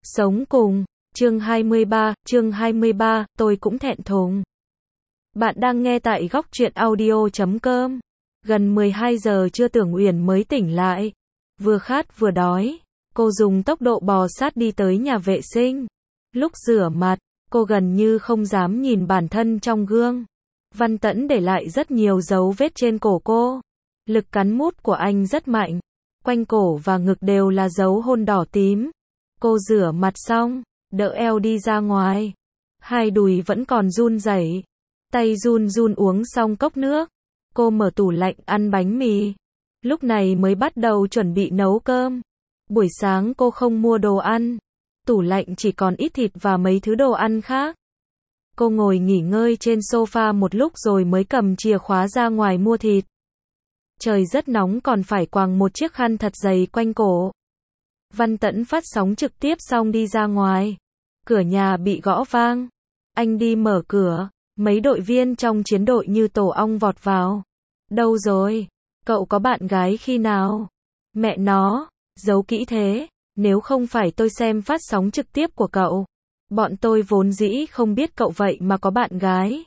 Sống cùng, chương 23, tôi cũng thẹn thùng. Bạn đang nghe tại góc truyện audio.com. Gần 12 giờ trưa Tưởng Uyển mới tỉnh lại. Vừa khát vừa đói, cô dùng tốc độ bò sát đi tới nhà vệ sinh. Lúc rửa mặt, cô gần như không dám nhìn bản thân trong gương. Văn Tẫn để lại rất nhiều dấu vết trên cổ cô. Lực cắn mút của anh rất mạnh. Quanh cổ và ngực đều là dấu hôn đỏ tím. Cô rửa mặt xong, đỡ eo đi ra ngoài. Hai đùi vẫn còn run rẩy, tay run run uống xong cốc nước. Cô mở tủ lạnh ăn bánh mì. Lúc này mới bắt đầu chuẩn bị nấu cơm. Buổi sáng cô không mua đồ ăn. Tủ lạnh chỉ còn ít thịt và mấy thứ đồ ăn khác. Cô ngồi nghỉ ngơi trên sofa một lúc rồi mới cầm chìa khóa ra ngoài mua thịt. Trời rất nóng còn phải quàng một chiếc khăn thật dày quanh cổ. Văn Tẫn phát sóng trực tiếp xong đi ra ngoài. Cửa nhà bị gõ vang. Anh đi mở cửa. Mấy đội viên trong chiến đội như tổ ong vọt vào. Đâu rồi? Cậu có bạn gái khi nào? Mẹ nó, giấu kỹ thế. Nếu không phải tôi xem phát sóng trực tiếp của cậu, bọn tôi vốn dĩ không biết cậu vậy mà có bạn gái.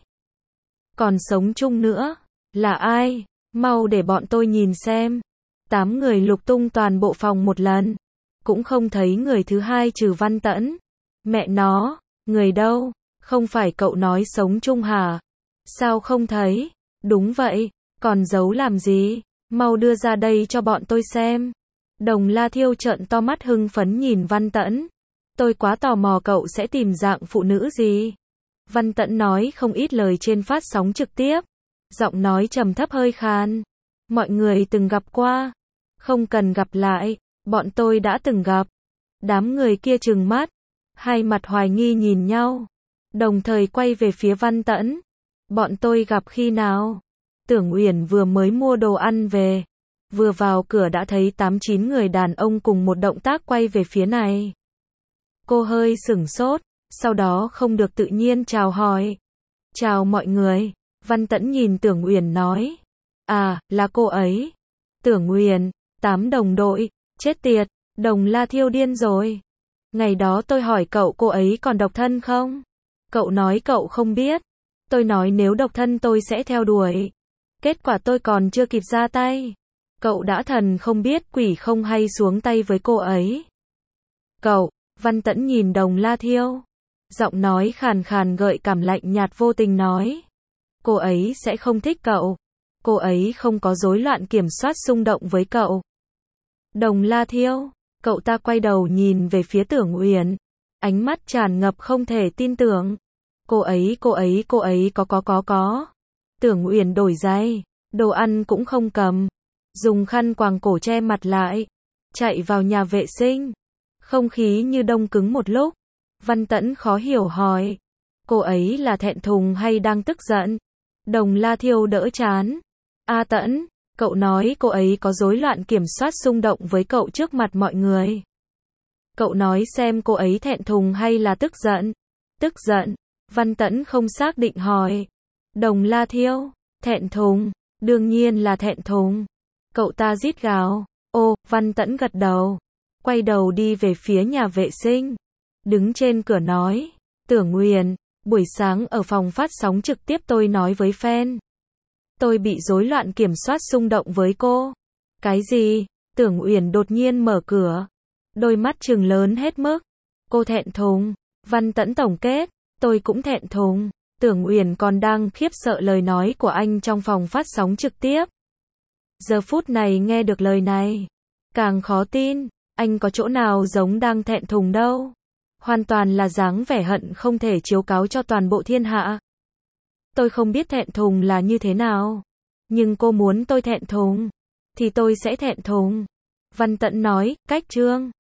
Còn sống chung nữa. Là ai? Mau để bọn tôi nhìn xem. 8 người lục tung toàn bộ phòng một lần. Cũng không thấy người thứ hai trừ Văn Tẫn. Mẹ nó, người đâu? Không phải cậu nói sống chung hả? Sao không thấy? Đúng vậy, còn giấu làm gì? Mau đưa ra đây cho bọn tôi xem. Đồng La Thiêu trợn to mắt hưng phấn nhìn Văn Tẫn. Tôi quá tò mò cậu sẽ tìm dạng phụ nữ gì? Văn Tẫn nói không ít lời trên phát sóng trực tiếp. Giọng nói trầm thấp hơi khàn. Mọi người từng gặp qua. Không cần gặp lại. Bọn tôi đã từng gặp. Đám người kia trừng mắt. Hai mặt hoài nghi nhìn nhau. Đồng thời quay về phía Văn Tẫn. Bọn tôi gặp khi nào? Tưởng Uyển vừa mới mua đồ ăn về. Vừa vào cửa đã thấy 8-9 người đàn ông cùng một động tác quay về phía này. Cô hơi sửng sốt. Sau đó không được tự nhiên chào hỏi. Chào mọi người. Văn Tẫn nhìn Tưởng Uyển nói. À, là cô ấy. Tưởng Uyển, 8 đồng đội. Chết tiệt, Đồng La Thiêu điên rồi. Ngày đó tôi hỏi cậu cô ấy còn độc thân không? Cậu nói cậu không biết. Tôi nói nếu độc thân tôi sẽ theo đuổi. Kết quả tôi còn chưa kịp ra tay. Cậu đã thần không biết quỷ không hay xuống tay với cô ấy. Cậu, Văn Tẫn nhìn Đồng La Thiêu. Giọng nói khàn khàn gợi cảm lạnh nhạt vô tình nói. Cô ấy sẽ không thích cậu. Cô ấy không có rối loạn kiểm soát xung động với cậu. Đồng La Thiêu, cậu ta quay đầu nhìn về phía Tưởng Uyển. Ánh mắt tràn ngập không thể tin tưởng. Cô ấy có. Tưởng Uyển đổi giày. Đồ ăn cũng không cầm. Dùng khăn quàng cổ che mặt lại. Chạy vào nhà vệ sinh. Không khí như đông cứng một lúc. Văn Tẫn khó hiểu hỏi. Cô ấy là thẹn thùng hay đang tức giận? Đồng La Thiêu đỡ chán. A Tẫn, cậu nói cô ấy có rối loạn kiểm soát xung động với cậu trước mặt mọi người. Cậu nói xem cô ấy thẹn thùng hay là tức giận? Tức giận. Văn Tẫn không xác định hỏi. Đồng La Thiêu, thẹn thùng, đương nhiên là thẹn thùng. Cậu ta rít gào. Ô, Văn Tẫn gật đầu. Quay đầu đi về phía nhà vệ sinh. Đứng trên cửa nói. Tưởng Uyển, buổi sáng ở phòng phát sóng trực tiếp tôi nói với fan. Tôi bị rối loạn kiểm soát xung động với cô. Cái gì? Tưởng Uyển đột nhiên mở cửa. Đôi mắt trừng lớn hết mức. Cô thẹn thùng. Văn Tẫn tổng kết. Tôi cũng thẹn thùng. Tưởng Uyển còn đang khiếp sợ lời nói của anh trong phòng phát sóng trực tiếp. Giờ phút này nghe được lời này. Càng khó tin. Anh có chỗ nào giống đang thẹn thùng đâu. Hoàn toàn là dáng vẻ hận không thể chiếu cáo cho toàn bộ thiên hạ. Tôi không biết thẹn thùng là như thế nào. Nhưng cô muốn tôi thẹn thùng. Thì tôi sẽ thẹn thùng. Văn Tẫn nói, cách chương.